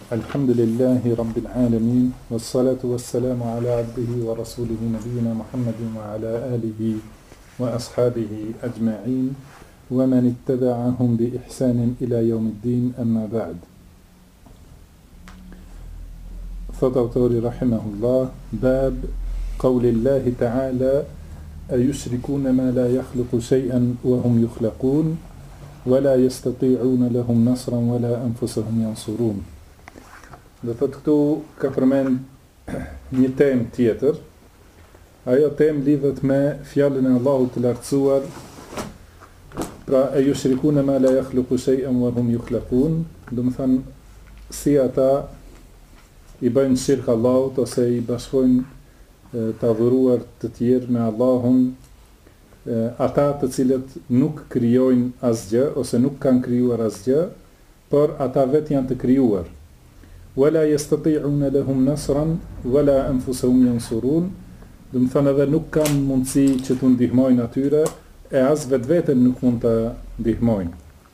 Alhamdulillahi Rabbil Alamin, wassalatu wassalamu ala abdihi wa rasulihi nabiyina Muhammadin wa ala alihi wa ashabihi ajma'in wa man ittaba'ahum bi ihsanin ila yawmiddin, amma ba'd. Thot autori rahimahullah, bab qawlillahi ta'ala ayushrikuna ma la yakhluqu shay'an wa hum yukhlaqun wa la yastati'una lahum nasran wa la anfusahum yansurun. Dhe thot këtu ka përmend një temë tjetër. Ajo temë lidhet me fjalën e Allahut të lartësuar, pra e yushrikuna ma la yakhluqu shay'an wa hum yukhlaqun, do të thënë si ata i bëjnë shirk Allahut ose i bashkojnë të adhuruar të tjerë me Allahun, ata të cilët nuk krijojnë asgjë ose nuk kanë krijuar asgjë, por ata vetë janë të krijuar. Wala yastati'una lahum nasran wala anfusahum yansurun, do të thënë edhe nuk kanë mundësi që t'u ndihmojnë atyre, e as vetveten nuk mund të ndihmojnë.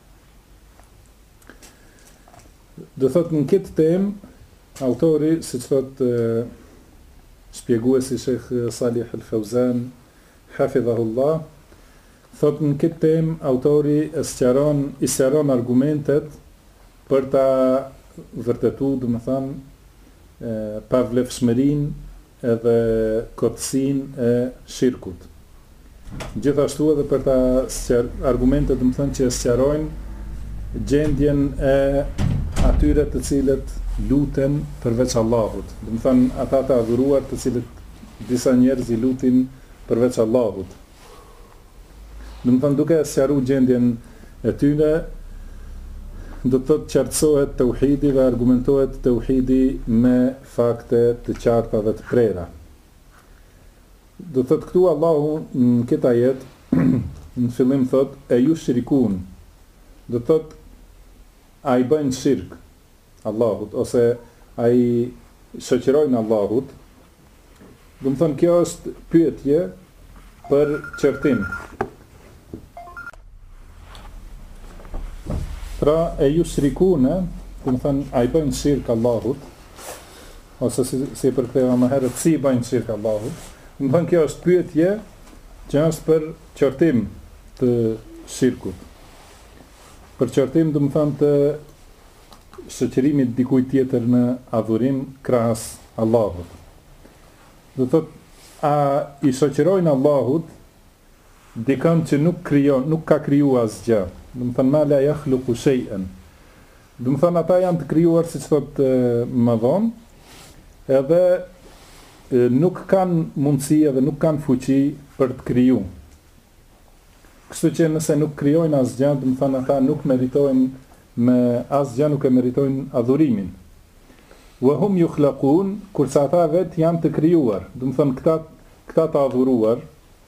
Do thotë në këtë temë, autori, siç thotë shpjeguesi Sheikh Salih Al-Fawzan, hafidhahullah, thotë në këtë temë autori i sqaron argumentet për ta vërtetu, do të thënë, pavlefshmërinë edhe kotësinë e shirkut. Gjithashtu edhe për ta argumentet, do të thënë, që sqarojnë gjendjen e atyre të cilët luten përveç Allahut. Do të thënë, ata të adhuruar të cilët disa njerëz i lutin përveç Allahut. Do të thënë, duke sqaruar gjendjen e tyre, do të thotë qartësohet tauhidi dhe argumentohet tauhidi me fakte të qarta dhe të prera. Do të thotë këtu Allahu në këtë ajet në fillim thotë e yushrikun, do të thotë a i bëjnë shirk Allahut ose a i shoqërojnë Allahut. Do të thonë kjo është pyetje për qartim. Pra e yushrikune, do të thënë a i bëjnë shirk Allahut, ose si përktheva më herët, si i bëjnë shirk Allahut. Do të thënë kjo është pyetje që është për qartim të shirkut. Për qartim, do të thënë, të shoqërimit dikujt tjetër në adhurim krahas Allahut. Do të thotë, a i shoqërojnë Allahut dikën që nuk ka krijuar asgjë. Do të thënë ma la yakhluqu shay'an. Do të thënë ata janë të krijuar, siç thotë më vonë, edhe nuk kanë mundësi edhe nuk kanë fuqi për të krijuar. Kështu që nëse nuk krijojnë asgjë, do të thënë ata nuk meritojnë me asgjë, nuk e meritojnë adhurimin. Wa hum yukhlaqun, kurse ata vetë janë të krijuar. Do të thënë këta të adhuruar,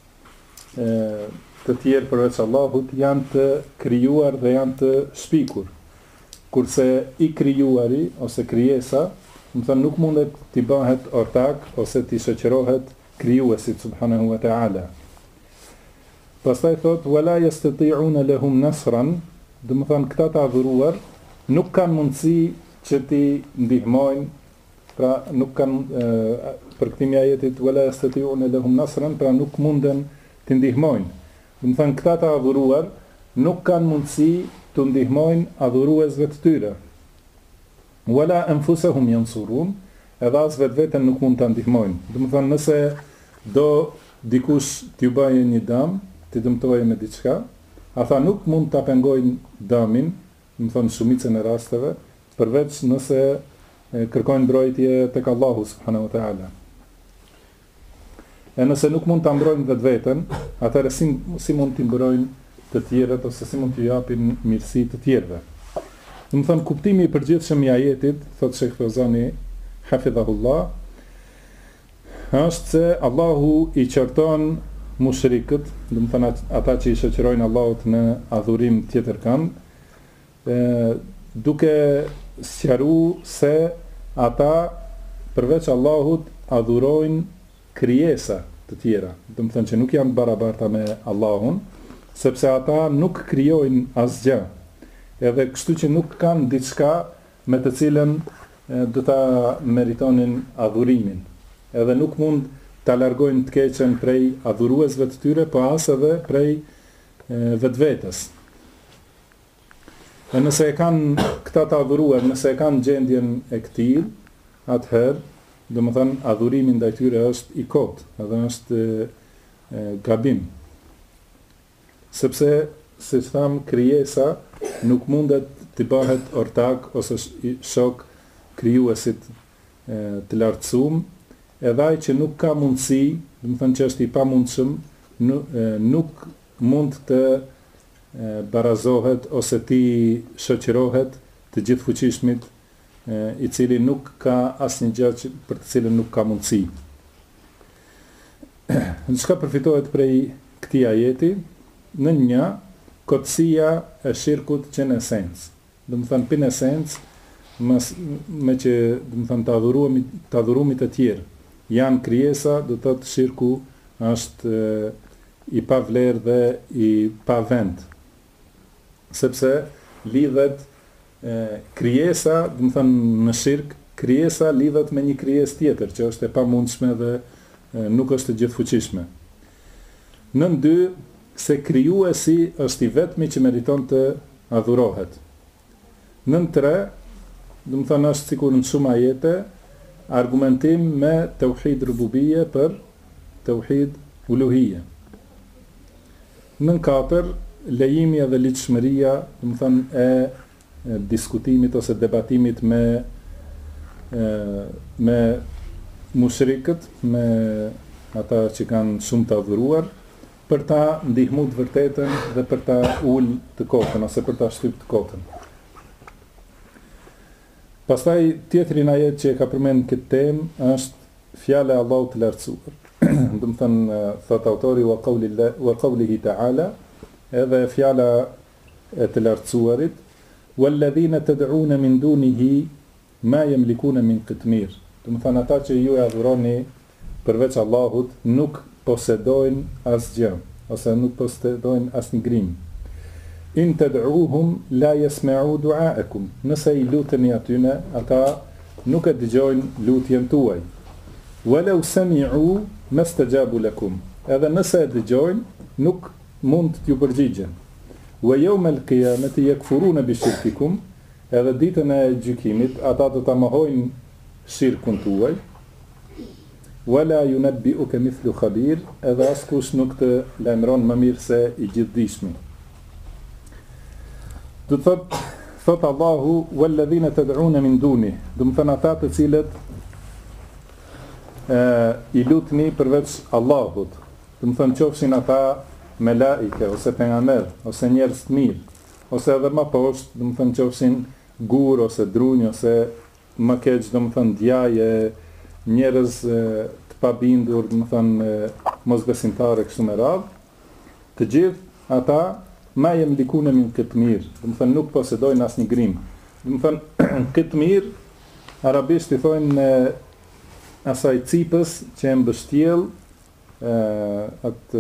të tjerë përveç Allahut janë të krijuar dhe janë të shpikur. Kurse i krijuari ose krijesa, do të thënë nuk mundet t'i bëhet ortak ose t'i shoqërohet krijuesit subhanahu wa ta'ala. Pastaj thot wala yastati'una lahum nasran, do të thënë këta të adhuruar nuk kanë mundësi që t'i ndihmojnë, pra nuk kanë për këtimi ajetit wala yastati'una lahum nasran, pra nuk munden t'i ndihmojnë. Do të thënë këta të adhuruar nuk kanë mundësi të ndihmojnë adhuruesve të tyre. Wala anfusahum yansurun, edhe as vetveten nuk mund ta ndihmojnë. Do të thënë nëse do dikush t'ju bëjë një dëm, t'i dëmtojë me diçka, ata nuk mund ta pengojnë dëmin, do të thënë shumicën e rasteve, përveç nëse kërkojnë mbrojtje tek Allahu subhanahu wa ta'ala. E nëse nuk mund të mbrojnë vetveten, atëherë si mund t'i mbrojnë të tjerët ose si mund t'ju japin mirësi të tjerëve. Do të thënë kuptimi i përgjithshëm i ajetit, thotë Sheikh Fawzani hafidhahullah, është se Allahu i qorton mushrikët, do të thënë ata që i shoqërojnë Allahut në adhurim tjetër kanë, duke sqaruar se ata përveç Allahut adhurojnë krijesa të tjera, do të thënë që nuk janë barabarta me Allahun, sepse ata nuk krijojnë asgjë, edhe kështu që nuk kanë diçka me të cilën do ta meritonin adhurimin. Edhe nuk mund ta largojnë të keqen prej adhuruesve të tyre, po as edhe prej vetvetes. E nëse e kanë këta të adhuruar, nëse e kanë gjendjen e këtij, atëherë, domethënë adhurimi ndaj tyre është i kotë, edhe është gabim. Sepse, siç tham, krijesa nuk mundet të bëhet ortak ose shok krijuesit të lartësuar, edhe ai që nuk ka mundësi, domethënë që është i pamundshëm, nuk mund të barazohet ose ti shoqërohet të gjithfuqishmit i cili nuk ka asnjë gjë për të cilën nuk ka mundësi. Çka përfitohet prej këtij ajeti? Në një, kotësia e shirkut që në esencë. Domethënë për në esencë, me që domethënë të adhurumit e tjerë janë krijesa, do të thotë shirku është i pa vlerë dhe i pa vend. Sepse lidhet krijesa, domethënë në shirk, krijesa lidhet me një krijesë tjetër që është e pamundshme dhe nuk është e gjithfuqishme. Nën dy, se krijuesi është i vetmi që meriton të adhurohet. Nën tre, domethënë është sikur në shumë ajete, argumentim me tauhid rububie për tauhid uluhie. Nën katër, lejimi edhe ligjshmëria, domethënë e diskutimit ose debatimit me mushrikët, me ata që kanë shumë të adhuruar, për ta ndihmu të vërtetën dhe për ta ullë të kotën, ose për ta shtyp të kotën. Pastaj, tjetrin ajet që e ka përmend këtë temë, është fjala e Allahut të lartësuar. Do të thënë, thot autori wa qawlihi ta'ala, edhe fjala e të lartësuarit, walladhina tad'una min dunihi ma yamlikuna min qitmir. Do të thënë, ata që ju e adhuroni përveç Allahut nuk posedojnë asgjë, ose nuk posedojnë asnjë grim. In tad'uhum la yasma'u du'aakum. Nëse i luteni atyne, ata nuk e dëgjojnë lutjen tuaj. Walau sami'u mastajabu lakum. Edhe nëse e dëgjojnë, nuk mund t'ju përgjigjen. Wa yawma al-qiyamati yakfuruna bi shirkikum. Edhe ditën e gjykimit, ata do ta mohojnë shirkun tuaj. Wala yunabbi'uka mithlu khabir. Edhe askush nuk të lajmëron më mirë se i gjithdijshmi. Do thot Allahu walladhina tad'una min duni, do të thënë ata të cilët i lutni përveç Allahut, do të thënë qofshin ata melaike ose pejgamber ose njerëz të mirë, ose edhe më poshtë, do të thënë qofshin gur ose drunj ose më keq, do të thënë djaje, njerëz të pabindur, do të thënë mosbesimtarë kështu me radhë, të gjithë ata ma yamlikuna min qitmir, do të thënë nuk posedojnë asnjë grim. Do të thënë qitmir arabisht i thonë asaj cipës që e mbështjell atë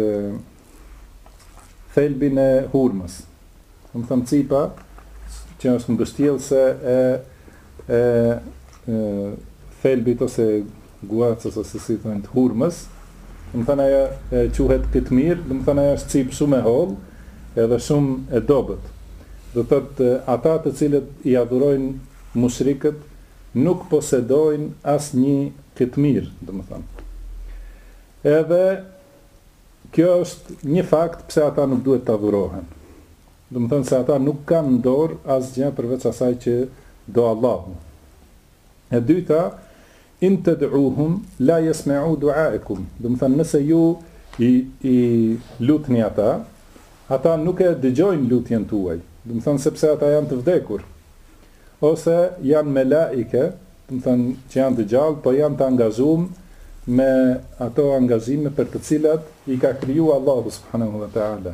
thelbin e hurmës. Do të thënë cipa që është mbështjellse e thelbit ose guacës ose si thonë të hurmës. Do të thënë ajo quhet qitmir, do të thënë ajo është cipë shumë e hollë, edhe shumë e dobët. Do thotë ata të cilët i adhurojnë mushrikët nuk posedojnë asnjë qitmir, domethënë. Edhe kjo është një fakt pse ata nuk duhet të adhurohen. Domethënë se ata nuk kanë në dorë asgjë përveç asaj që do Allahu. E dyta, in tad'uhum la yasma'u du'aakum. Domethënë nëse ju i lutni ata nuk e dëgjojnë lutjen tuaj, do të thënë sepse ata janë të vdekur, ose janë melaike, do të thënë që janë të gjallë, po janë të angazhuar me ato angazhime për të cilat i ka krijuar Allahu subhanahu wa ta'ala.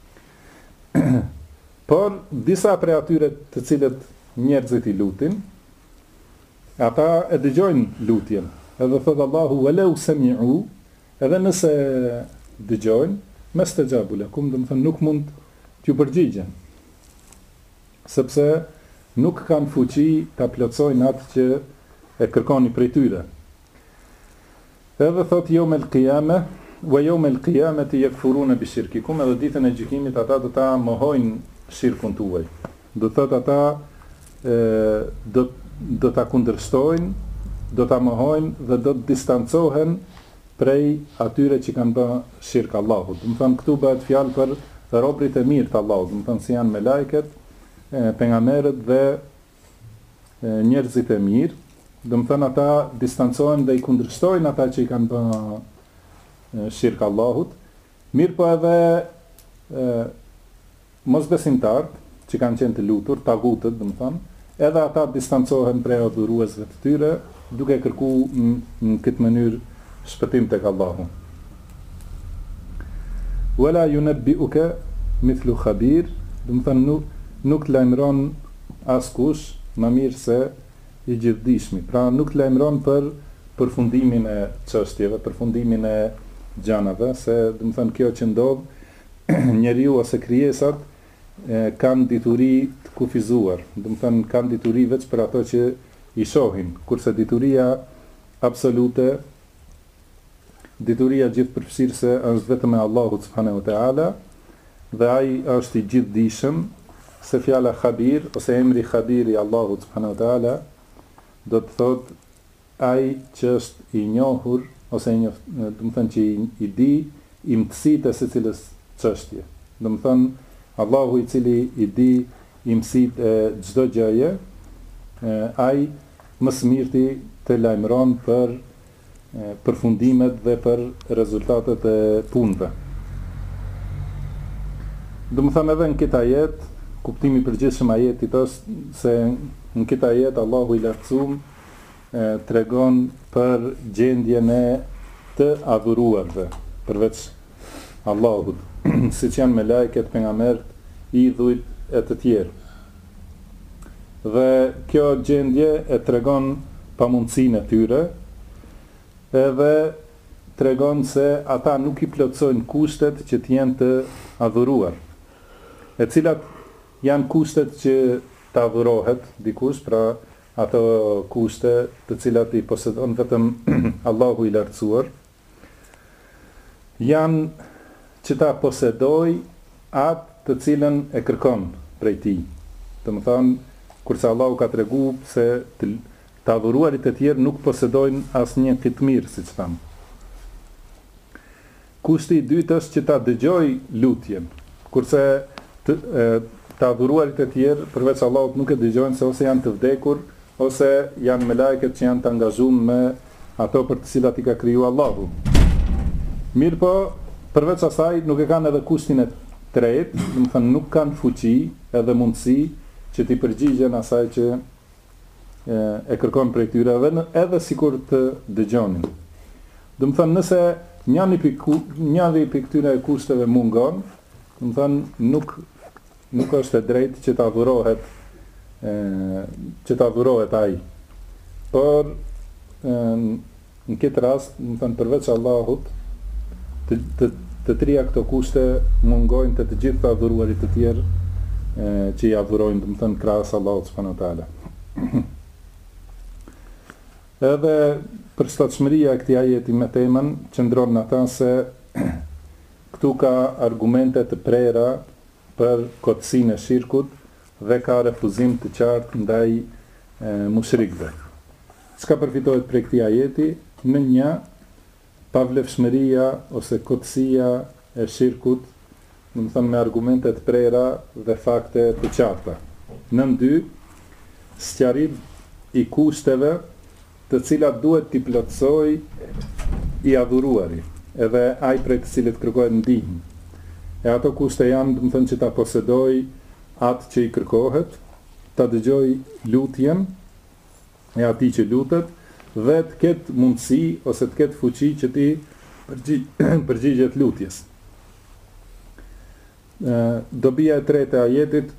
Por disa prej atyre të cilët njerëzit i lutin, ata e dëgjojnë lutjen. Edhe thot Allahu walau sami'u, edhe nëse dëgjojnë, mastajabu lakum, do të thënë nuk mund t'ju përgjigjen. Sepse nuk kanë fuqi ta plotësojnë atë që e kërkoni prej tyre. Edhe thot yawm al-qiyamah wa yawm al-qiyamati yakfuruna bi shirkikum, edhe ditën e gjykimit ata do ta mohojnë shirkun tuaj. Do thot ata do ta kundërshtojnë, do ta mohojnë dhe do të distancohen prej atyre që kanë bërë shirk Allahut. Do të thonë këtu bëhet fjalë për robërit e mirë të Allahut, do të thonë si janë me lajket, pejgamberët dhe njerëzit e mirë. Do të thonë ata distancohen dhe i kundërshtojnë ata që i kanë bërë shirk Allahut. Mirë po edhe mosbesimtarët që kanë qenë të lutur, tagutët, do të thonë, edhe ata distancohen prej adhuruesve të tyre, duke kërkuar në këtë mënyrë shpëtim tek Allahu. Wala yunabbi'uka mithlu khabir, do të thonë nuk të lajmëron askush më mirë se i gjithdijshmi. Pra nuk të lajmëron për përfundimin e çështjeve, përfundimin e gjanave, se do të thonë kjo që ndodh, njeriu ose krijesat kanë dituri të kufizuar, do të thonë kanë dituri veç për ato që i shohin, kurse dituria absolute, dituria gjithëpërfshirëse është vetëm e Allahut subhanahu wa taala, dhe ai është i gjithdijshëm, se fjala khabir ose emri khabir i Allahut subhanahu wa taala do të thotë ai që është i njohur ose do të thonë që i di imtësitë e secilës çështje. Do të thonë Allahu i cili i di imtësitë e çdo gjëje, ai më së miri të lajmëron për përfundimet dhe për rezultatet e punëve. Do të thonë edhe në këtë ajet, kuptimi i përgjithshëm ajetit është se në këtë ajet Allahu i lartësuar tregon për gjendjen e të adhuruarve përveç Allahut, siç janë me lajket, pejgamberët, idhujt e të tjerë. Dhe kjo gjendje e tregon pamundësinë e tyre, edhe tregon se ata nuk i plotësojnë kushtet që të jenë të adhuruar, e cilat janë kushtet që të adhurohet dikush, pra ato kushte të cilat i posedon vetëm Allahu i lartësuar, janë që ta posedoj atë të cilën e kërkon prej tij. Do të thonë, kurse Allahu ka treguar se të adhuruarit e tjerë nuk posedojnë asnjë kitmir, siç thamë. Kushti i dytë është që ta dëgjoj lutjen, kurse të adhuruarit e tjerë përveç Allahut nuk e dëgjojnë, se ose janë të vdekur ose janë me lajket që janë të angazhuar me ato për të cilat i ka kriju Allahu. Mirë po, përveç asaj nuk e kanë edhe kushtin e tretë, do të thënë nuk kanë fuqi edhe mundësi që t'i përgjigjen asaj që e kërkon prej tyre, edhe sikur të dëgjonin. Do të thënë nëse njëri pikë këtyre kushteve mungon, do të thënë nuk është e drejtë që të adhurohet ai. Por në këtë rast, do të thënë përveç Allahut, të trija këto kushte mungojnë të gjithë të adhuruarit të tjerë që i adhurojnë, do të thënë krahas Allahut subhanahu wa taala. Edhe përshtatshmëria e këtij ajeti me temën qëndron në ata se këtu ka argumente të prera për kotësinë e shirkut dhe ka refuzim të qartë ndaj mushrikëve. Çka përfitohet prej këtij ajeti? Në një, pavlefshmëria ose kotësia e shirkut, do të thënë me argumente të prera dhe fakte të qarta. Në dy, sqarim i kushteve të cilat duhet t'i plotësoj i adhuruari, edhe ai prej të cilit kërkohet ndihmë. E ato kushte janë, do të thënë, që ta posedoj atë që i kërkohet, ta dëgjoj lutjen e atij që lutet, dhe të ketë mundësi ose të ketë fuqi që ti përgjigjet lutjes. Dobia e tretë e ajetit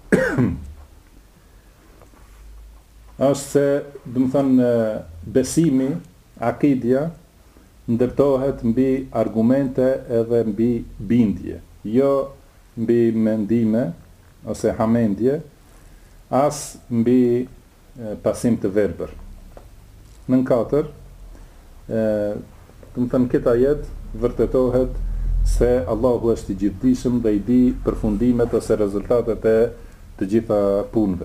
është se, do të thënë, besimi, akidja, ndërtohet mbi argumente edhe mbi bindje, jo mbi mendime ose hamendje, as mbi pasim të verbër. nën 4, do të thënë këtë ajet vërtetohet se Allahu është i gjithdijshëm dhe i di përfundimet ose rezultatet e të gjitha punëve.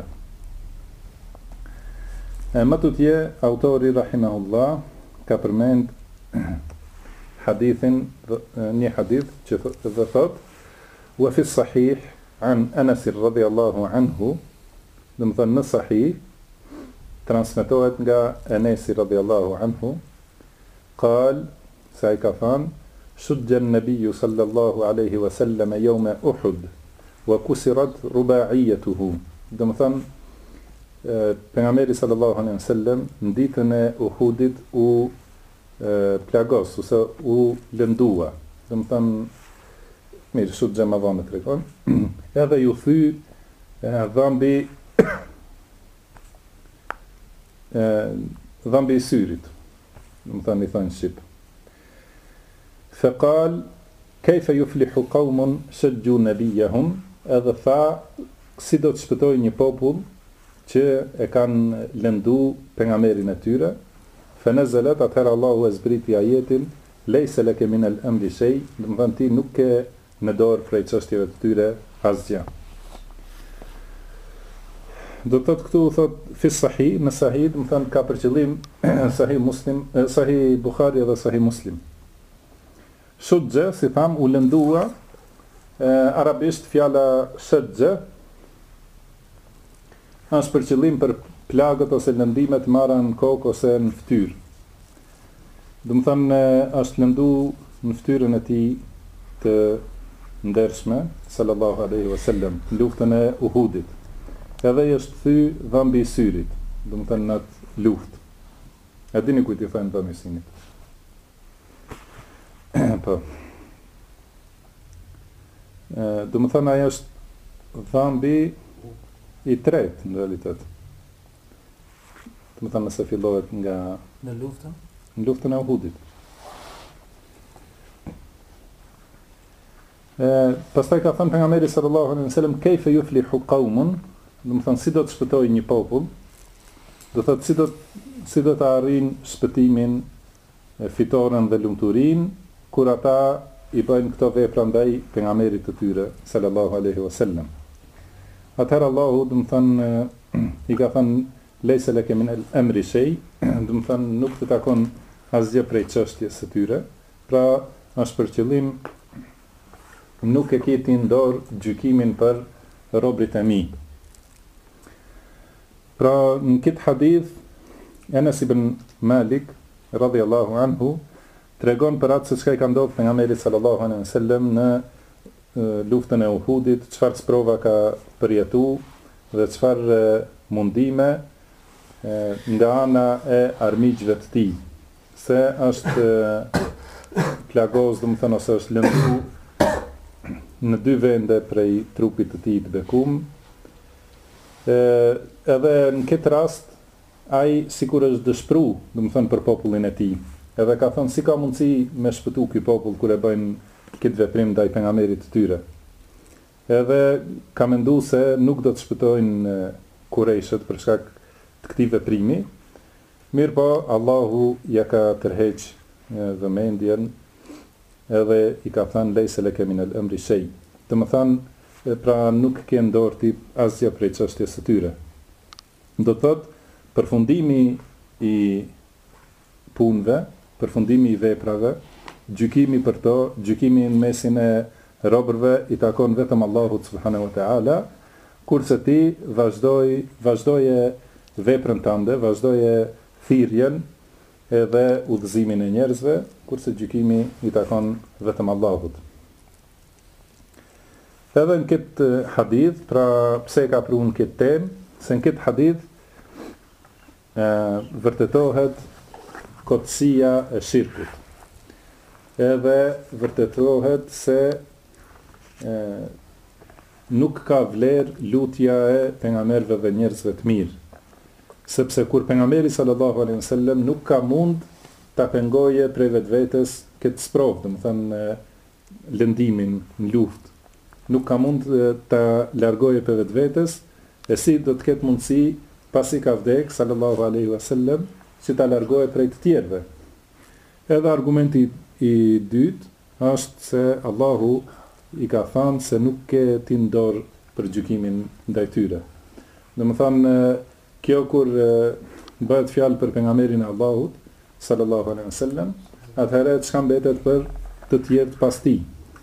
Më tutje, autori rahimahullah ka përmend hadithin, një hadith që dhe thot, wa fi sahih an Anas radhiyallahu anhu, do të thënë në sahih transmetohet nga Anasi radhiyallahu anhu, qal, sa i ka thënë, shujja an-nabiyyu sallallahu alaihi wasallam yawma Uhud wa kusirat rubaiyatuhu. Do të thënë pejgamberi sallallahu alaihi wasallam në ditën e Uhudit u plagos ose u lëndua. Do të thënë mirë, shujja më vonë tregon. Edhe ju thy dhambi dhambi i syrit. Do të thënë i thon shqip. Faqal kayfa yuflihu qaumun shajju nabiyahum, edhe tha si do të shpëtojë një popull që e kanë lëndu pejgamberin e tyre. Fanazalat, atëherë Allahu e zbriti ajetin leysa laka min al-amri shay, do të thënë ti nuk ke në dorë prej çështjeve të tyre asgjë. Do të thotë këtu thot fi sahih, në sahih do të thënë ka për qëllim sahih Muslim, sahih Buhari dhe sahih Muslim. Shujja, si tham, u lëndua, arabisht fjala shujja është për qëllim për plagët ose lëndimet marra në kokë ose në fytyrë. Do të thënë është lëndu në fytyrën e tij të ndershme sallallahu alaihi wasallam në luftën e Uhudit. Edhe i është thy dhambi i syrit, do të thënë në atë luftë. A dini kujt i thënë dhambi i syrit? Po. Do të thënë ajo është dhambi i tretë në realitet. Do të thënë nëse fillohet nga në luftën? Në luftën e Uhudit. Pastaj ka thënë pejgamberi sallallahu alaihi wasallam kayfa yuflihu qaumun, do të thënë si do të shpëtojë një popull, do thotë si do të arrijnë shpëtimin, fitoren dhe lumturinë kur ata i bëjnë këto vepra ndaj pejgamberit të tyre sallallahu alaihi wasallam. Atëherë Allahu do të thënë i ka thënë leysa laka min al-amri shay, do të thënë nuk të takon asgjë prej çështjes së tyre. Pra është për qëllim nuk e ke ti në dorë gjykimin për robrit e mi. Pra në këtë hadith Anas ibn Malik radhiyallahu anhu tregon për atë se çka i ka ndodhur pejgamberit sallallahu alaihi wasallam në luftën e Uhudit, çfarë sprova ka përjetu dhe çfarë mundime nga ana e armiqve të tij, se është plagos, do të thënë, ose është lëndu në 2 vende prej trupit të tij të bekum. Edhe në këtë rast ai sikur është dëshpëru, do të thënë, për popullin e tij. Edhe ka thënë si ka mundësi me shpëtu ky popull kur e bëjnë këtë veprim ndaj pejgamberit të tyre. Edhe ka menduar se nuk do të shpëtojnë Kurejshët për shkak të këtij veprimi. Mirpo Allahu ja ka tërheq vëmendjen edhe i ka thënë leysa laka min al-amri shay. Do të thënë pra nuk ke në dorë ti asgjë prej çështjes së tyre. Do të thotë përfundimi i punëve, përfundimi i veprave, gjykimi për to, gjykimi në mesin e robërve i takon vetëm Allahut subhanahu wa taala, kurse ti vazhdoje veprën tënde, vazhdoje thirrjen edhe udhëzimin e njerëzve, kurse gjykimi i takon vetëm Allahut. Edhe në këtë hadith, pra pse ka pru në këtë temë, se në këtë hadith vërtetohet kotësia e shirkut. Edhe vërtetohet se nuk ka vlerë lutja e pejgamberëve dhe njerëzve të mirë. Sepse kur pejgamberi sallallahu alaihi wasallam nuk ka mund ta pengoje prej vetvetes këtë sprovë, do të thënë lëndimin në luftë. Nuk ka mund ta largoje prej vetvetes, e si do të ketë mundësi pasi ka vdek sallallahu alaihi wasallam që ta largohet prej të tjerëve. Edhe argumenti i dytë është se Allahu i ka thënë se nuk ke ti në dorë për gjykimin ndaj tyre. Domethënë, kjo kur bëhet fjalë për pejgamberin e Allahut sallallahu alaihi wasallam, atëherë çka mbetet për të tjerët pas tij.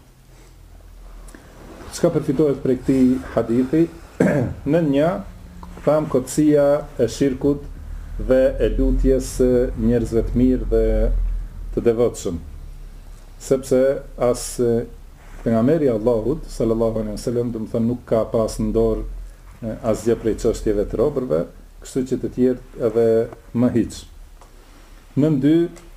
Çka përfitohet prej këtij hadithi? Në një tham kotësia e shirkut dhe e lutjes njerëzve të mirë dhe të devotshëm. Sepse as pejgamberi i Allahut sallallahu alaihi wasallam domethënë nuk ka pas në dorë asgjë prej çështjeve të robërve, kështu që të tjerë edhe më hiç. Nën dy,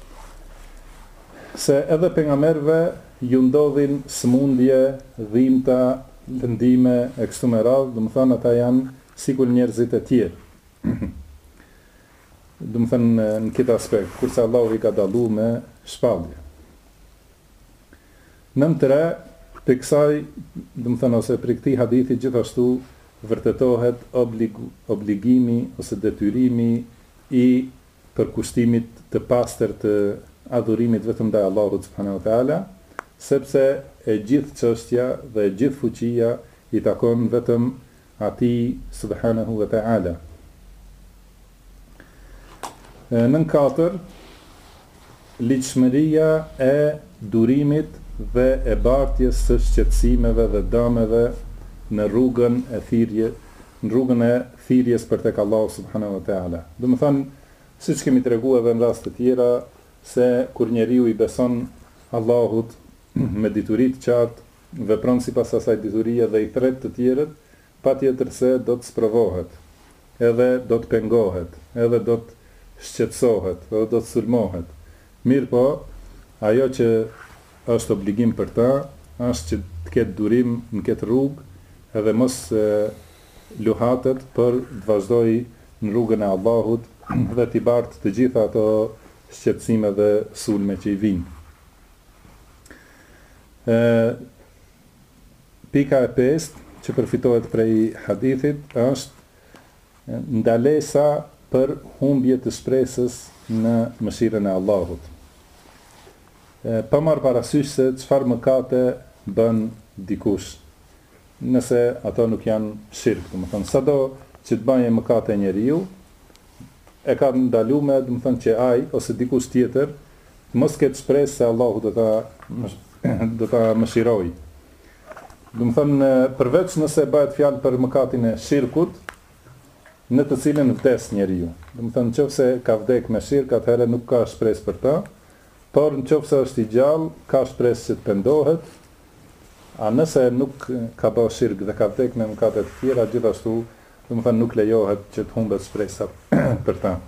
se edhe pejgamberëve ju ndodhin sëmundje, dhimbta, lëndime e kështu me radhë, domethënë ata janë sikur njerëzit e tjerë. Domethënë në këtë aspekt, kurse Allahu i ka dalluar me shpallje. Nën tre, për kësaj, domethënë ose për këtij hadithi gjithashtu vërtetohet obligimi ose detyrimi i përkushtimit të pastër të adhurimit vetëm ndaj Allahut subhanahu wa taala, sepse e gjithë çështja dhe e gjithë fuqia i takon vetëm atij subhanahu wa taala. Nën katër, ligjshmëria e durimit dhe e bartjes së shqetësimeve dhe dëmeve në rrugën e thirrjes për tek Allahu subhanahu wa taala. Domethënë, siç kemi treguar edhe në raste të tjera, se kur njeriu i beson Allahut me dituri të qartë, vepron sipas asaj diturie dhe i thret të tjerët, patjetër se do të sprovohet, edhe do të pengohet, edhe do të shqetësohet, edhe do të sulmohet. Mirë po, ajo që është obligim për ta, është që të ketë durim në këtë rrugë, edhe mos luhatet për të vazhdoj në rrugën e Allahut dhe t'i bartë të gjitha ato shqetësime dhe sulme që i vinë. Pika e 5 që përfitohet prej hadithit është ndalesa për humbje të shpresës në mëshirën e Allahut. Pa marrë parasysh se çfarë mëkate bën dikush, nëse ato nuk janë shirk, domethënë sado që të bëjë mëkate njeriu, e ka ndaluar, domethënë që ai ose dikush tjetër mos ketë shpresë se Allahu do ta mëshirojë. Domethënë përveç nëse bëhet fjalë për mëkatin e shirkut, në të cilën vdes njeriu. Domethënë nëse ka vdek me shirk, atëherë nuk ka shpresë për ta, por nëse është i gjallë, ka shpresë që të pendohet. A nëse nuk ka bërë shirk dhe ka vdek me mëkate të tjera, gjithashtu, domethënë nuk lejohet që të humbet shpresa për ta.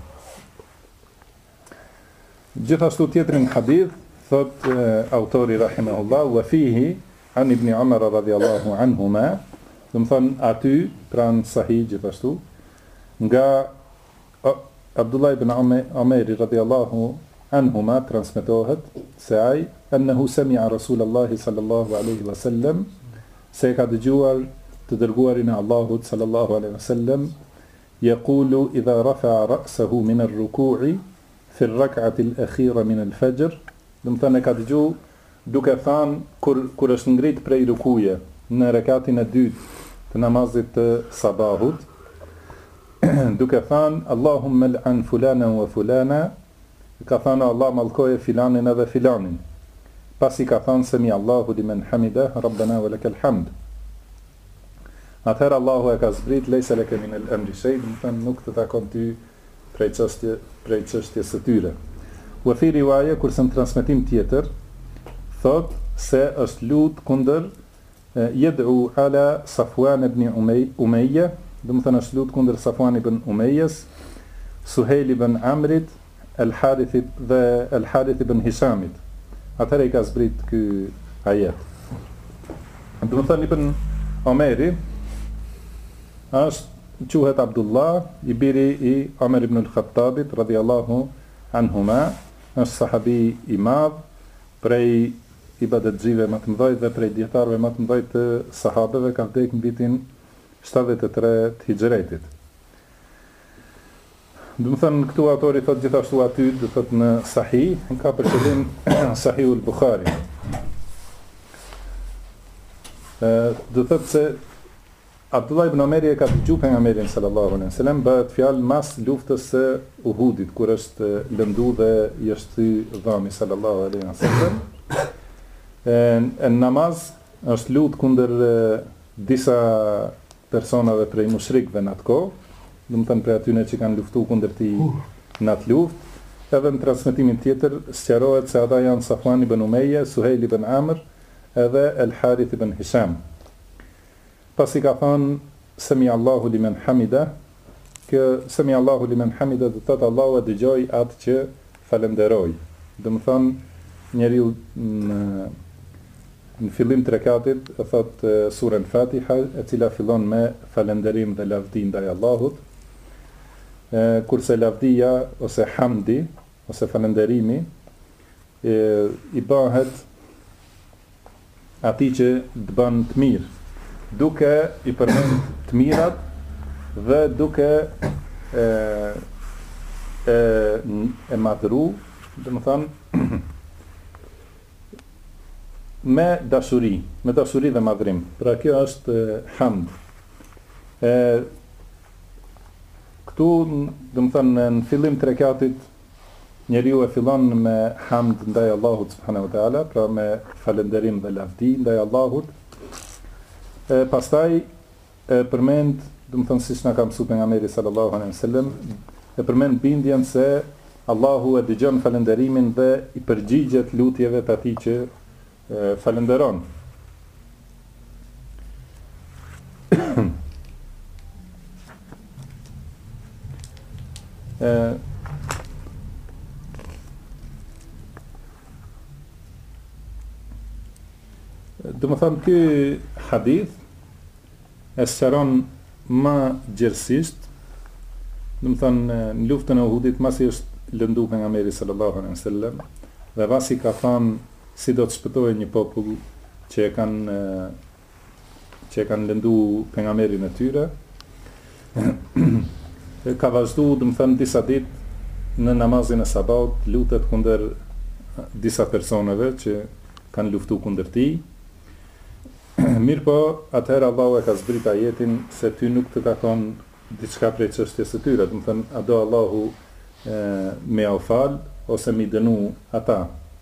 Gjithashtu tjetrin hadith, thot autori rahimahullah, wa fihi an ibn Umar radhiyallahu anhuma, domethënë aty, pranë sahih gjithashtu, nga Abdullah ibn Umar radhiyallahu anhuma transmetohet se ai annahu sami'a Rasulullah sallallahu alaihi wasallam, se ka dëgjuar të dërguarin e Allahut sallallahu alaihi wasallam yaqulu idha rafa'a ra'sahu min ar-ruku'i fi ar-rak'ati al-akhira min al-fajr, domethënë ka dëgjuar duke thënë kur është ngrit prej rukuje në rekatin e dytë të namazit të sabahut, duke thënë Allahumma al'an fulana wa fulana, ka thënë Allah mallkoje filanin edhe filanin. Pasi ka thënë semi Allahu limen hamida, rabbana wa lakal hamd. Atëherë Allahu e ka zbrit lejse leke min al-amri shay, domethënë nuk të takon ty prej çështjes së tyre. Wa fi riwaje, kurse në transmetim tjetër, thot se është lut kundër yad'u ala Safwan ibn Umayya, domethënë është lut kundër Safwan ibn Umayjas, Suhejl ibn Amrit, Al-Harith ibn Hishamit. Atëherë i ka zbrit ky ajet. Domethënë ibn Omeri është quhet Abdullah, i biri i Omer ibn al-Khattabit radhiyallahu anhuma, është sahabi i madh, prej ibadetxhive më të mëdhenj dhe prej dietarëve më të mëdhenj të sahabeve, ka vdekur në vitin 73 të Hijretit. Do të thënë këtu autori thot gjithashtu aty, do thot në Sahih, ka për qëllim Sahihul Bukhari. Do thot se Abdullah ibn Omeri e ka dëgju pejgamberin sallallahu alaihi wasallam bëhet fjalë mas luftës së Uhudit, kur është lëndu dhe i është thy dhami sallallahu alaihi wasallam. Në namaz është lutë kundër disa personave prej mushrikëve në atë kohë, do të thënë prej atyre që kanë luftuar kundër tij në atë luftë. Edhe në transmetimin tjetër sqarohet se ata janë Safwan ibn Umayya, Suhejl ibn Amr edhe El Harith ibn Hisham. Pasi ka thënë Sami Allahu limen hamida, që Sami Allahu limen hamida do të thotë Allahu e dëgjoj atë që falenderoj. Do të thonë njeriu në fillim të rekatit e thot surën Fatiha, e cila fillon me falënderim dhe lavdi ndaj Allahut, kurse lavdia ose hamdi ose falënderimi i bëhet atij që të bën të mirë, duke i përmend të mirat dhe duke e madhru, do të thonë me dashuri dhe madhrim. Pra kjo është hamd. Këtu, do të thonë në fillim të rekatit njeriu e fillon me hamd ndaj Allahut subhanahu wa taala, pra me falënderim dhe lavdi ndaj Allahut. Pastaj e përmend, do të thonë siç na ka mësuar pejgamberi sallallahu alaihi wasallam, e përmend bindjen se Allahu e dëgjon falënderimin dhe i përgjigjet lutjeve të atij që falenderon. Do më thëmë ky hadith e sqaron më gjerësisht, do më thënë në luftën e Uhudit, masi është lëndu pejgamberi sallallahu alaihi wasallam dhe pasi ka thënë si do të shpëtojë një popull që e kanë lëndu pejgamberin e tyre, ka vazhdu, do më thënë, disa ditë në namazin e sabat, lutet kundër disa personave që kanë luftu kundër tij. Mirë po, atëherë Allahu e ka zbrit ajetin se ty nuk të takon diçka prej çështjes së tyre, do të thënë, a do Allahu me au fal ose me dënu ata.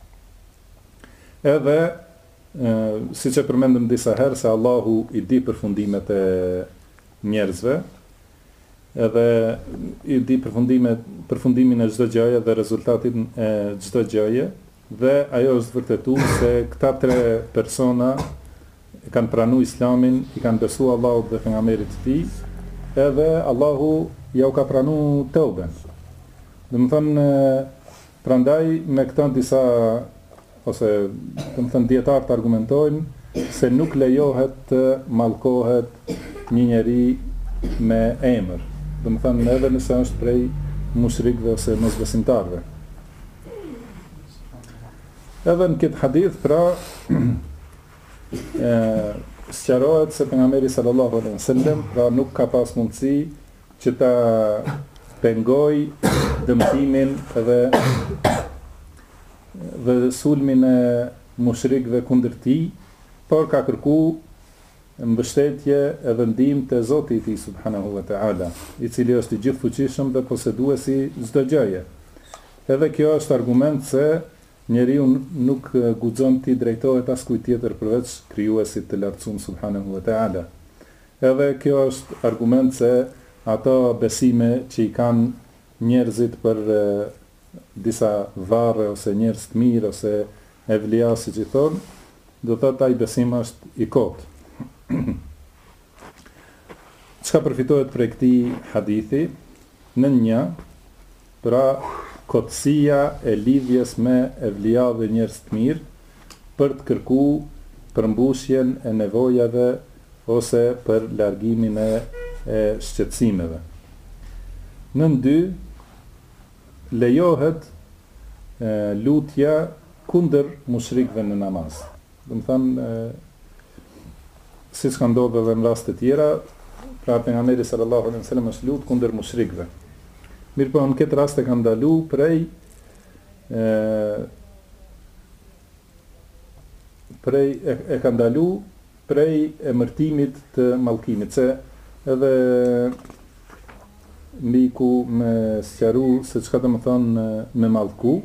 Edhe siç e përmendëm disa herë se Allahu i di përfundimet e njerëzve, edhe i di përfundimin e çdo gjëje dhe rezultatin e çdo gjëje, dhe ajo është vërtetuar se këta tre persona kanë pranu Islamin, i kanë besu Allahut dhe pejgamberit të tij, edhe Allahu ja u ka pranu teuben. Do të thënë, prandaj me këta disa ose do të thënë dietarët argumentojnë se nuk lejohet të mallkohet një njeri me emër. Do të thënë edhe nëse është prej mushrikëve ose mosbesimtarëve. Edhe në këtë hadith, pra, sqarohet se pejgamberi sallallahu alaihi wasallam pra nuk ka pas mundësi që ta pengoj dëmtimin dhe sulmin e mushrikëve kundër tij, por ka kërku mbështetje edhe ndihmë te Zoti i tij subhanahu wa taala, i cili është i gjithfuqishëm dhe poseduesi çdo gjëje. Edhe kjo është argument se njeriu nuk guxon të drejtohet askujt tjetër përveç krijuesit të lartësuar subhanahu wa taala. Edhe kjo është argument se ato besime që i kanë njerëzit për disa varre ose njerëz të mirë ose evlia, siç i thonë, do thotë ai besim është i kotë. Çka përfitohet prej këtij hadithi? Në një, pra kotësia e lidhjes me evlia dhe njerëz të mirë për të kërku përmbushjen e nevojave ose për largimin e shqetësimeve. Në dy, lejohet lutja kundër mushrikëve në namaz. Do të thënë, siç ka ndodhur edhe në raste të tjera, pra pejgamberi sallallahu alaihi wasallam është lut kundër mushrikëve. Mirë po në këtë rast e ka ndalu prej e ka ndalu prej emërtimit të mallkimit, se edhe miku me sqaru se çka do të thonë me mallku.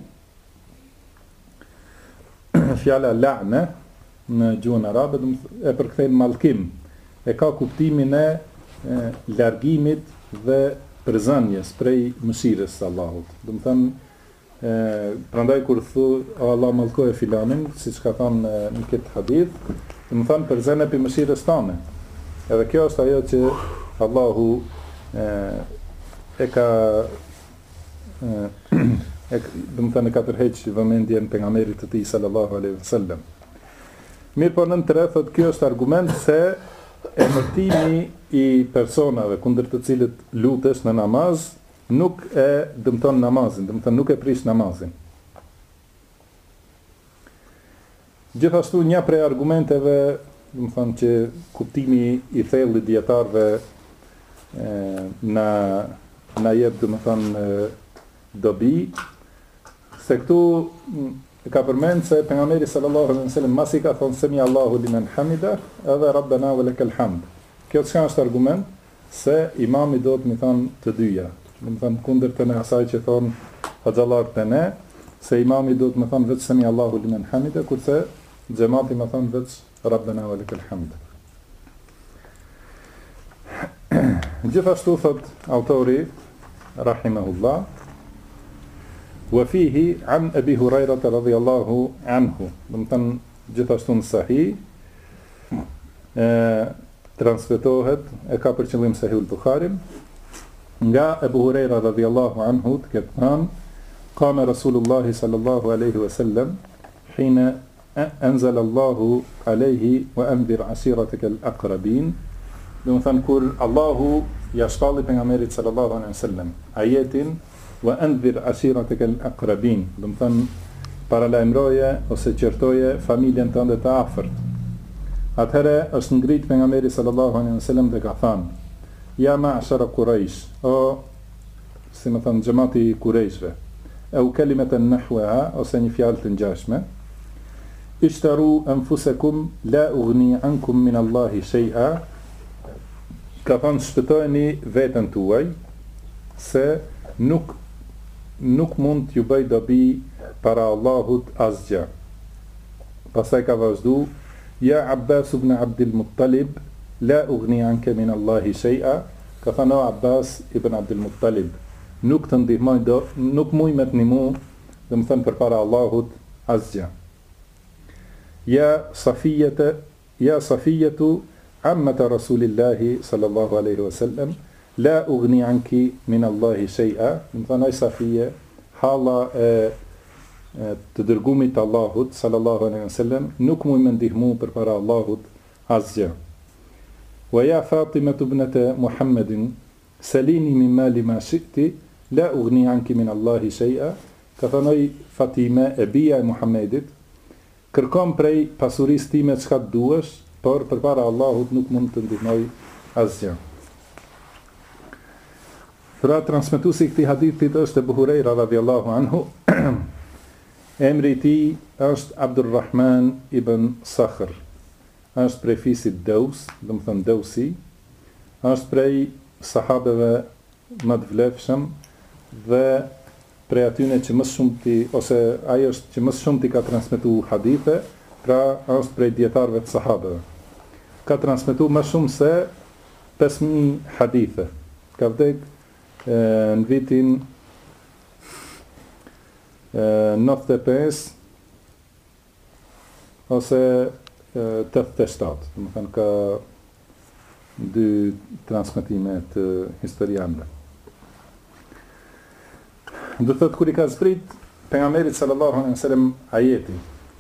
Fjala la'ne në gjuhën arabe e përkthejnë mallkim. E ka kuptimin e largimit dhe përzënjes prej mëshirës së Allahut. Do të thënë prandaj kur thu Allah mallkoi filanin, siç ka thënë në këtë hadith, do të thënë përzënë për mëshirës tane. Edhe kjo është ajo që Allahu e ka do të thënë ka tërheq vëmendjen pejgamberit të tij sallallahu alaihi wasallam. Mirë po nën tre thot kjo është argument se emërtimi i personave kundër të cilët lutesh në namaz nuk e dëmton namazin, do të thënë nuk e prish namazin. Gjithashtu një prej argumenteve, do të thënë që kuptimi i thellë i dietarëve na jep do të thënë dobi se këtu ka përmend se pejgamberi sallallahu alaihi wasallam masi ka thonë semi Allahu limen hamida edhe rabbana wa lakal hamd. Kjo çka është argument se imami do të më thonë të dyja. Do të thonë kundërta në asaj që thon xhallar te ne, se imami do të më thonë vetë semi Allahu limen hamida, kurse xhamati më thonë vetë rabbana wa lakal hamd. Gjithashtu thot autori rahimahullah wa fihi an Abi Hurairah radhiyallahu anhu, do të thënë gjithashtu në sahih transmetohet, e ka për qëllim Sahihul Bukharin, nga Abu Huraira radhiyallahu anhu të këtë thënë qama Rasulullah sallallahu alaihi wasallam hina anzala Allahu alaihi wa anzir ashirataka al-aqrabin. Do të thënë kur Allahu ja shpalli pejgamberit sallallahu alaihi wasallam ajetin wa anzir ashirataka al-aqrabin, do të thënë paralajmëroje ose qortoje familjen tënde të afërt. Atëherë është ngrit pejgamberi sallallahu alaihi wasallam dhe ka thënë: Ja ma'shara Quraysh, o si më thënë xhamati i Qurayshve, au kalimatan nahwaha, ose një fjalë të ngjashme, ishtaru anfusakum la ughni ankum min Allahi shay'a, ka thënë shpëtojeni veten tuaj se nuk mund t'ju bëj dobi para Allahut asgjë. Pastaj ka vazhdu: Ja Abbas ibn Abdul Muttalib, la ughni anke min Allahi shay'a, ka thënë o Abbas ibn Abdul Muttalib, nuk të ndihmoj nuk muj me të ndihmu, dhe më thënë përpara Allahut asgjë. Ja Safijetu ammata Rasulillahi sallallahu alaihi wasallam, la ughni anki min Allahi shay'a, më thënë aj Safije, hala të dërgumit Allahut sallallahu alaihi wasallam, nuk muj me ndihmu përpara Allahut asgjë. Wa ja Fatima ibnata Muhammedin, salini min mali ma shi'ti, la ughni anki min Allahi shay'a, ka thënë Fatime, e bia e Muhammedit, kërkom prej pasurisë time çka të duash, por përpara Allahut nuk mund të ndihmoj asgjë. Pra transmetuesi i këtij hadithit është Abu Huraira radhiyallahu anhu. Emri i tij është Abdurrahman ibn Sakhr. Është prej fisit Daus, do të thënë Dausi. Është prej sahabeve më të vlefshëm dhe prej atyne që më shumti, ose ai është që më shumti ka transmetuar hadithe, pra është prej dietarëve të sahabeve. Ka transmetuar më shumë se 5000 hadithe. Ka vdek në vitin 95 ose 87, do të thënë ka dy transmetime të historianëve. Do thotë kur i ka zbrit pejgamberit sallallahu alaihi wasallam ajeti,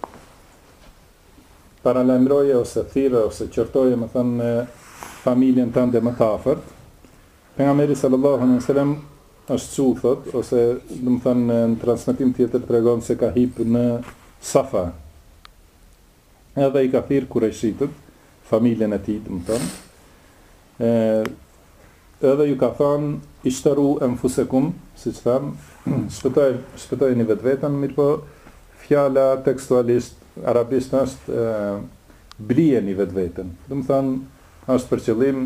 paralajmëroje ose thirrë ose qortoje, më thënë familjen tënde më të afërt, pejgamberi sallallahu alaihi wasallam është çu thot, ose do të thënë në transmetim tjetër tregon se ka hip në Safa. Edhe i ka thirr Kurajshitët, familjen e tij, do të thënë. edhe ju ka thënë ishtaru anfusakum, siç tham, shpëtojeni vetveten, mirë po fjala tekstualisht arabisht është blijeni vetveten. Do të thënë është për qëllim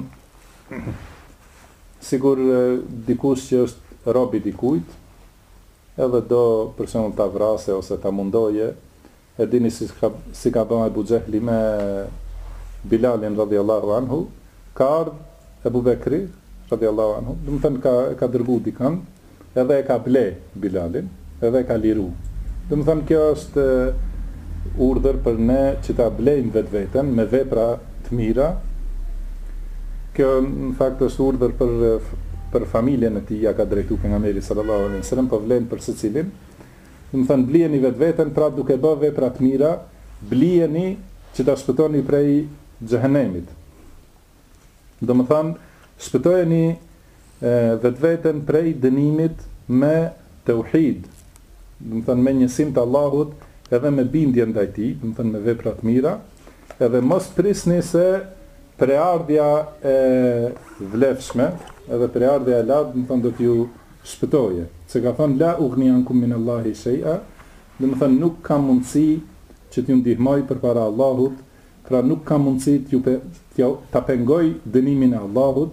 sigur dikush që është rob i dikujt, edhe do për shembull ta vrasë ose ta mundoje, e dini si ka bën Abu Xehli me Bilalin radhiyallahu anhu, ka ardhur Abu Bekri radhiyallahu anhu, do të thënë ka dërguar dikën, edhe e ka ble Bilalin, edhe e ka liru. Do të thënë kjo është urdhër për ne që ta blejmë vetveten me vepra të mira. Kjo në fakt është urdhër për familjen e tij, ja ka drejtuar pejgamberi sallallahu alaihi wasallam, po vlen për secilin. Do të thënë blijeni vetveten, pra duke bërë vepra të mira, blijeni që ta shpëtoni prej xhehenemit. Do të thënë shpëtojeni vetveten prej dënimit me tauhid. Do të thënë me njësim të Allahut edhe me bindje ndaj tij, do të thënë me vepra të mira, edhe mos prisni se preardhja e vlefshme, edhe preardhja e lartë, do të thënë do t'ju shpëtoje. Se ka thënë la ughni ankum min Allahi shay'a, do të thënë nuk ka mundësi që t'ju ndihmoj përpara Allahut, pra nuk ka mundësi ta pengoj dënimin e Allahut.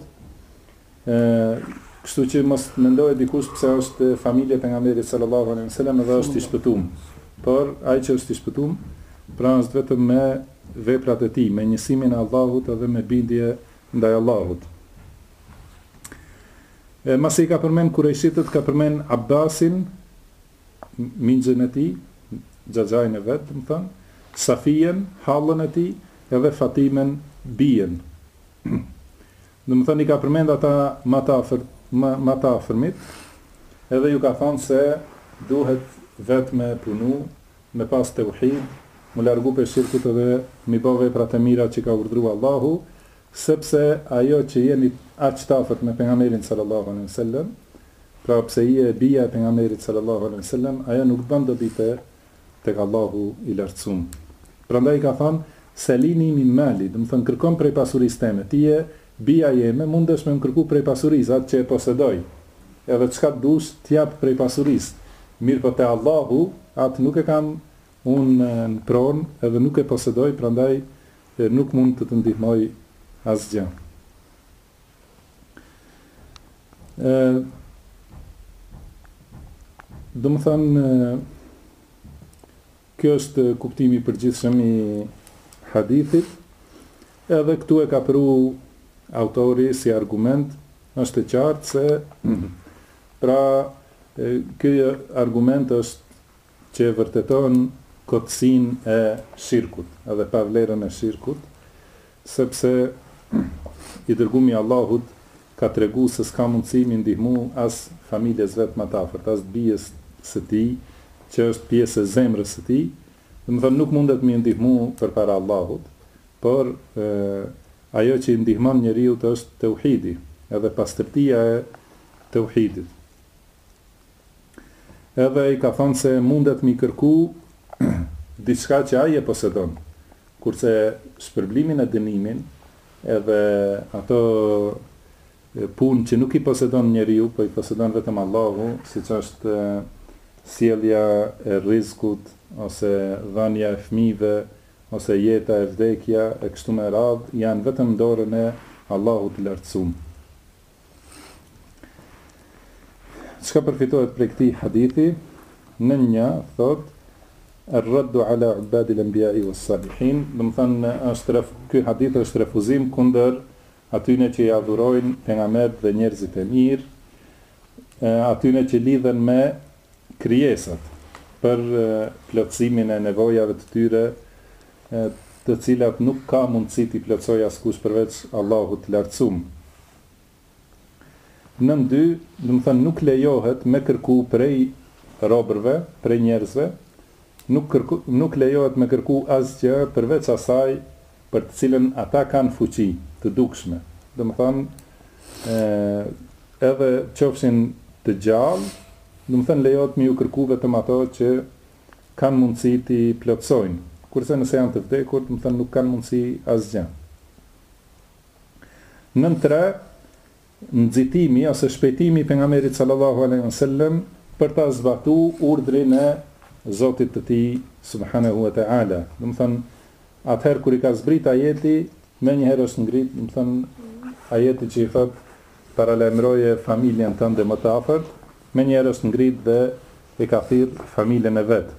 Kështu që mos mendoje dikush pse është familja e pejgamberit sallallahu alaihi wasallam edhe është i shpëtuar. Por ai që është i shpëtuar, pra është vetëm me veprat e tij, me njësimin e Allahut edhe me bindje ndaj Allahut. Masi ka përmend Kurejshitët, ka përmend Abbasin, minxën e tij, xhaxhain e vet, do të thënë, Safijen, hallën e tij, edhe Fatimen, bijen. Do të thënë i ka përmend ata më të afërmit, edhe ju ka thënë se duhet vetë me punu, me pas tauhid, më largu për shirkut edhe mi bë veprat e mira që ka urdhëruar Allahu, sepse ajo që jeni aq të afërt me pejgamberin sallallahu alaihi wasallam, pra pse je bija e pejgamberit sallallahu alaihi wasallam, ajo nuk bën dobi tek Allahu i lartësuar. Prandaj ka thënë selini min mali, do të thënë kërkon prej pasurisë time. Ti je bija jeme, mundesh me më kërku prej pasurisë atë që e posedoj. Edhe çka dush t'jap prej pasurisë. Mirë po te Allahu, atë nuk e kam unë në pronë, edhe nuk e posedoj, prandaj nuk mund të ndihmoj asgjë. Do më thënë, kjo është kuptimi i përgjithshëm i hadithit, edhe këtu e ka pru autori si argument, është e qartë se pra kjo argument është që vërteton kotësinë e shirkut, edhe pa vlerën e shirkut, sepse i dërgumi Allahut ka tregu se s'ka mundësi mi ndihmu as familjes vetë më të afërt, as bijes së tij, që është pjesë e zemrës së tij, do të thonë nuk mundet mi ndihmu përpara Allahut, por ajo që i ndihmon njeriu është tauhidi, edhe pastërtia e tauhidit. Edhe i ka thënë se mundet mi kërku diçka që ai e posedon, kurse shpërblimin e dënimin, edhe ato punë që nuk i posedon njeriu, po i posedon vetëm Allahu, siç është sjellja e rrezikut, ose dhënia e fëmijëve, ose jeta e vdekja, e kështu me radhë, janë vetëm në dorën e Allahut të lartësuar. Çka përfitohet prej këtij hadithi? Në një thot ar-raddu ala ibadil anbiya'i was-salihin, do të thënë ky hadith është refuzim kundër atyne që i adhurojnë pejgamberët dhe njerëzit e mirë, atyne që lidhen me krijesat për plotësimin e nevojave të tyre, të cilat nuk ka mundësi t'i plotësoj askush përveç Allahut të lartësuar. Në dy, do të thënë nuk lejohet me kërku prej robërve, prej njerëzve, nuk lejohet me kërku asgjë përveç asaj për të cilën ata kanë fuqi të dukshme. Do të thënë edhe qofshin të gjallë, do të thënë lejohet me ju kërku vetëm ato që kanë mundësi t'i plotësojnë. Kurse nëse janë të vdekur, do të thënë nuk kanë mundësi asgjë. Në tre, nxitimi ose shpejtimi pejgamberit sallallahu alaihi wasallam për ta zbatuar urdhrin e Zotit të tij subhanahu wa taala. Do të thënë, atëherë kur i ka zbrit ajeti, më njëherë është ngrit, do të thënë ajeti që i thot paralajmëroje familjen tënde më të afërt, më njëherë është ngrit dhe e ka thirr familjen e vet.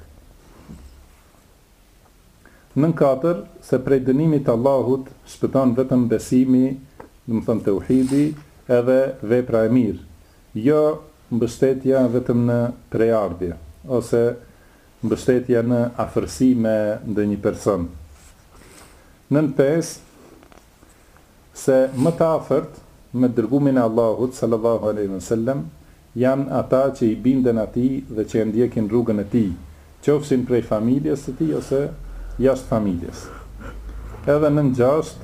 Nën 4, se prej dënimit të Allahut shpëton vetëm besimi, do të thënë tauhidi, edhe vepra e mirë, jo mbështetja vetëm në prejardhje, ose mbështetja në afërsi me ndonjë person. Nën 5, se më të afërt me dërgumin e Allahut sallallahu alaihi wasallam janë ata që i binden atij dhe që e ndjekin rrugën e tij, qofshin prej familjes së tij ose jashtë familjes. Edhe nën 6,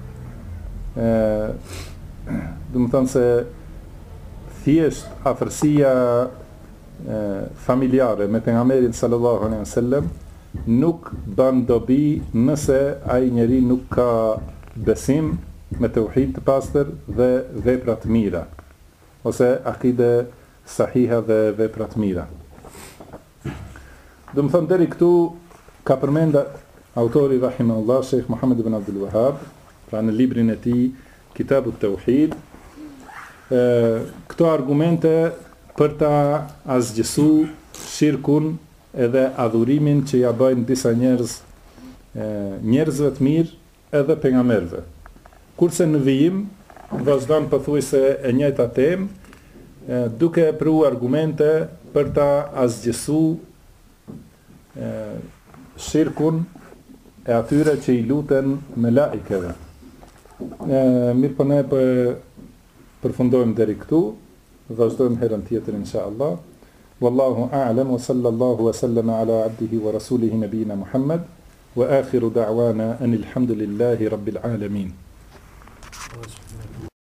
do të thonë se thjesht afërsia familjare me pejgamberin sallallahu alaihi wasallam nuk bën dobi nëse ai njeri nuk ka besim me tauhid të pastër dhe vepra të mira, ose akide sahiha dhe vepra të mira. Do të thonë deri këtu ka përmenda autori rahimahullah Sheikh Muhammad ibn Abdul Wahhab, pra në librin e tij Kitabut Tauhid, këto argumente për ta azgjësu shirkun edhe adhurimin që ja bëjnë disa njerëzve të mirë edhe pejgamberëve. Kurse në vijim vazhdon pothuajse e njëjta temë, duke pru argumente për ta azgjësu shirkun e atyre që i luten me laikeve. Mirë po ne përfundojmë deri këtu. Vazhdojmë herën tjetër inshallah. Wallahu a'lam wa sallallahu wa sallama ala abdihi wa rasulihi nabina Muhammad wa akhiru da'wana anil hamdulillahi rabbil alamin.